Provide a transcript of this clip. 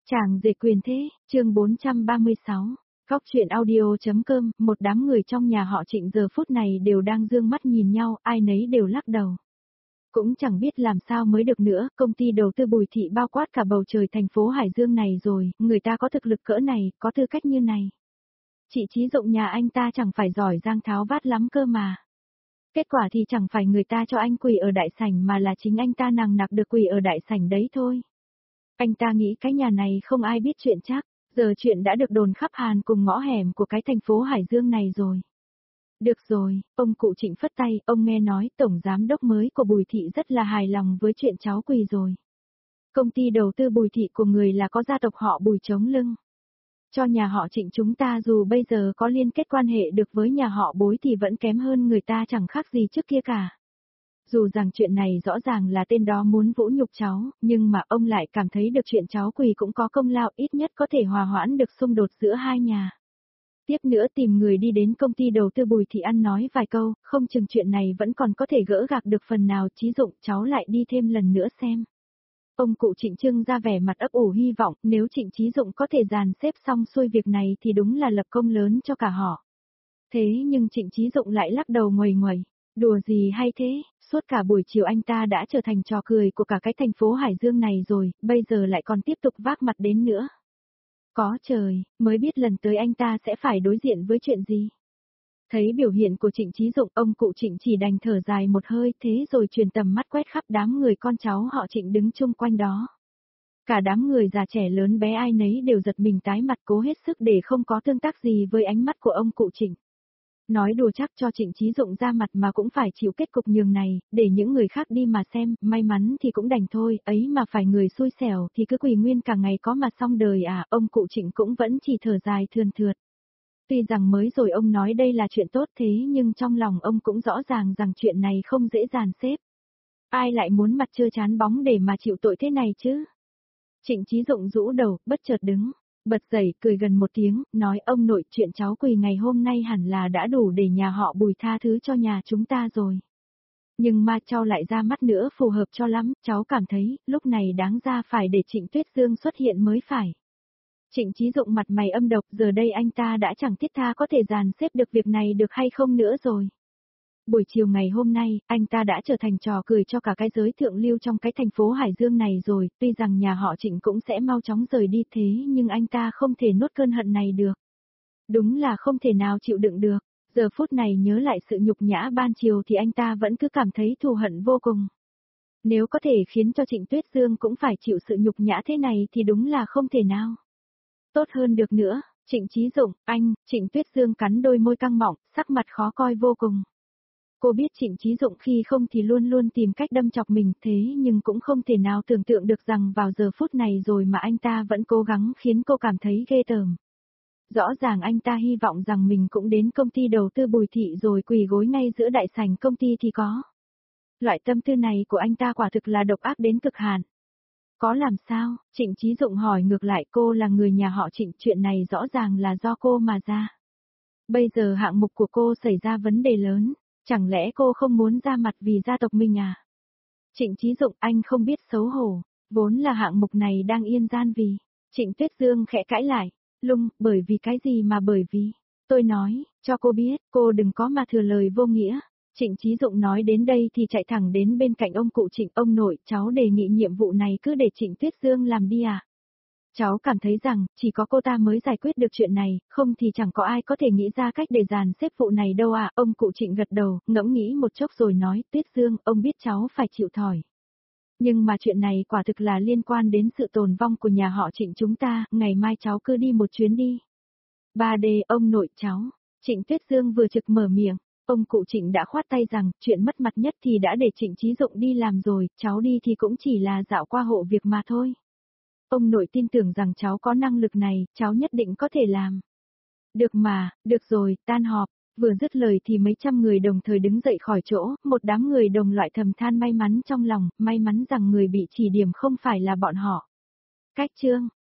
Chàng rể quyền thế, chương 436. Góc chuyện audio.com, một đám người trong nhà họ Trịnh giờ phút này đều đang dương mắt nhìn nhau, ai nấy đều lắc đầu. Cũng chẳng biết làm sao mới được nữa, công ty đầu tư Bùi Thị bao quát cả bầu trời thành phố Hải Dương này rồi, người ta có thực lực cỡ này, có tư cách như này. Chị Chí Dụng nhà anh ta chẳng phải giỏi giang tháo vát lắm cơ mà. Kết quả thì chẳng phải người ta cho anh quỳ ở đại sảnh mà là chính anh ta nằng nặc được quỳ ở đại sảnh đấy thôi. Anh ta nghĩ cái nhà này không ai biết chuyện chắc, giờ chuyện đã được đồn khắp Hàn cùng ngõ hẻm của cái thành phố Hải Dương này rồi. Được rồi, ông cụ Trịnh phất tay, ông nghe nói tổng giám đốc mới của Bùi Thị rất là hài lòng với chuyện cháu quỳ rồi. Công ty đầu tư Bùi Thị của người là có gia tộc họ Bùi chống lưng. Cho nhà họ Trịnh chúng ta dù bây giờ có liên kết quan hệ được với nhà họ Bối thì vẫn kém hơn người ta chẳng khác gì trước kia cả. Dù rằng chuyện này rõ ràng là tên đó muốn vũ nhục cháu, nhưng mà ông lại cảm thấy được chuyện cháu quỳ cũng có công lao, ít nhất có thể hòa hoãn được xung đột giữa hai nhà. Tiếp nữa tìm người đi đến công ty đầu tư Bùi Thị ăn nói vài câu, không chừng chuyện này vẫn còn có thể gỡ gạc được phần nào. Chí Dụng, cháu lại đi thêm lần nữa xem. Ông cụ Trịnh trưng ra vẻ mặt ấp ủ hy vọng, nếu Trịnh Chí Dụng có thể dàn xếp xong xuôi việc này thì đúng là lập công lớn cho cả họ. Thế nhưng Trịnh Chí Dụng lại lắc đầu nguầy nguầy. Đùa gì hay thế, suốt cả buổi chiều anh ta đã trở thành trò cười của cả cái thành phố Hải Dương này rồi, bây giờ lại còn tiếp tục vác mặt đến nữa. Có trời, mới biết lần tới anh ta sẽ phải đối diện với chuyện gì. Thấy biểu hiện của Trịnh Chí Dụng, ông cụ Trịnh chỉ đành thở dài một hơi, thế rồi truyền tầm mắt quét khắp đám người con cháu họ Trịnh đứng chung quanh đó. Cả đám người già trẻ lớn bé ai nấy đều giật mình tái mặt, cố hết sức để không có tương tác gì với ánh mắt của ông cụ Trịnh. Nói đùa chắc cho Trịnh Chí Dụng ra mặt mà cũng phải chịu kết cục nhường này, để những người khác đi mà xem, may mắn thì cũng đành thôi, ấy mà phải người xui xẻo thì cứ quỳ nguyên cả ngày có mà xong đời à, ông cụ Trịnh cũng vẫn chỉ thở dài thườn thượt. Tuy rằng mới rồi ông nói đây là chuyện tốt thế nhưng trong lòng ông cũng rõ ràng rằng chuyện này không dễ dàn xếp. Ai lại muốn mặt trơ chán bóng để mà chịu tội thế này chứ? Trịnh Chí Dụng rũ đầu, bất chợt đứng. Bật dậy, cười gần một tiếng, nói ông nội chuyện cháu quỳ ngày hôm nay hẳn là đã đủ để nhà họ Bùi tha thứ cho nhà chúng ta rồi. Nhưng mà cháu lại ra mắt nữa phù hợp cho lắm, cháu cảm thấy, lúc này đáng ra phải để Trịnh Tuyết Dương xuất hiện mới phải. Trịnh Chí Dụng mặt mày âm độc, giờ đây anh ta đã chẳng thiết tha có thể dàn xếp được việc này được hay không nữa rồi. Buổi chiều ngày hôm nay, anh ta đã trở thành trò cười cho cả cái giới thượng lưu trong cái thành phố Hải Dương này rồi, tuy rằng nhà họ Trịnh cũng sẽ mau chóng rời đi thế nhưng anh ta không thể nuốt cơn hận này được. Đúng là không thể nào chịu đựng được, giờ phút này nhớ lại sự nhục nhã ban chiều thì anh ta vẫn cứ cảm thấy thù hận vô cùng. Nếu có thể khiến cho Trịnh Tuyết Dương cũng phải chịu sự nhục nhã thế này thì đúng là không thể nào. Tốt hơn được nữa, Trịnh Chí Dụng, anh, Trịnh Tuyết Dương cắn đôi môi căng mọng, sắc mặt khó coi vô cùng. Cô biết Trịnh Chí Dụng khi không thì luôn luôn tìm cách đâm chọc mình thế nhưng cũng không thể nào tưởng tượng được rằng vào giờ phút này rồi mà anh ta vẫn cố gắng khiến cô cảm thấy ghê tởm. Rõ ràng anh ta hy vọng rằng mình cũng đến công ty đầu tư Bùi Thị rồi quỳ gối ngay giữa đại sảnh công ty thì có. Loại tâm tư này của anh ta quả thực là độc ác đến cực hạn. Có làm sao? Trịnh Chí Dụng hỏi ngược lại, cô là người nhà họ Trịnh, chuyện này rõ ràng là do cô mà ra. Bây giờ hạng mục của cô xảy ra vấn đề lớn. Chẳng lẽ cô không muốn ra mặt vì gia tộc mình à? Trịnh Chí Dụng, anh không biết xấu hổ, vốn là hạng mục này đang yên gian vì. Trịnh Tuyết Dương khẽ cãi lại, Lung, bởi vì cái gì mà bởi vì. Tôi nói, cho cô biết, cô đừng có mà thừa lời vô nghĩa. Trịnh Chí Dụng nói đến đây thì chạy thẳng đến bên cạnh ông cụ Trịnh, ông nội, cháu đề nghị nhiệm vụ này cứ để Trịnh Tuyết Dương làm đi à? Cháu cảm thấy rằng, chỉ có cô ta mới giải quyết được chuyện này, không thì chẳng có ai có thể nghĩ ra cách để dàn xếp vụ này đâu à. Ông cụ Trịnh gật đầu, ngẫm nghĩ một chốc rồi nói, Tuyết Dương, ông biết cháu phải chịu thòi. Nhưng mà chuyện này quả thực là liên quan đến sự tồn vong của nhà họ Trịnh chúng ta, ngày mai cháu cứ đi một chuyến đi. 3D, ông nội cháu. Trịnh Tuyết Dương vừa trực mở miệng, ông cụ Trịnh đã khoát tay rằng, chuyện mất mặt nhất thì đã để Trịnh Chí Dụng đi làm rồi, cháu đi thì cũng chỉ là dạo qua hộ việc mà thôi. Ông nội tin tưởng rằng cháu có năng lực này, cháu nhất định có thể làm. Được mà, được rồi, tan họp. Vừa dứt lời thì mấy trăm người đồng thời đứng dậy khỏi chỗ, một đám người đồng loại thầm than may mắn trong lòng, may mắn rằng người bị chỉ điểm không phải là bọn họ. Cách chương.